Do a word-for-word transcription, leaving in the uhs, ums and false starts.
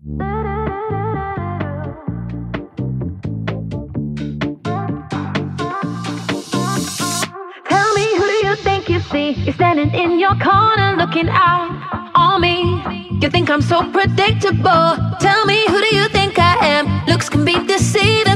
Tell me, who do you think you see? You're standing in your corner looking out on me. You think I'm so predictable. Tell me, who do you think I am? Looks can be deceiving.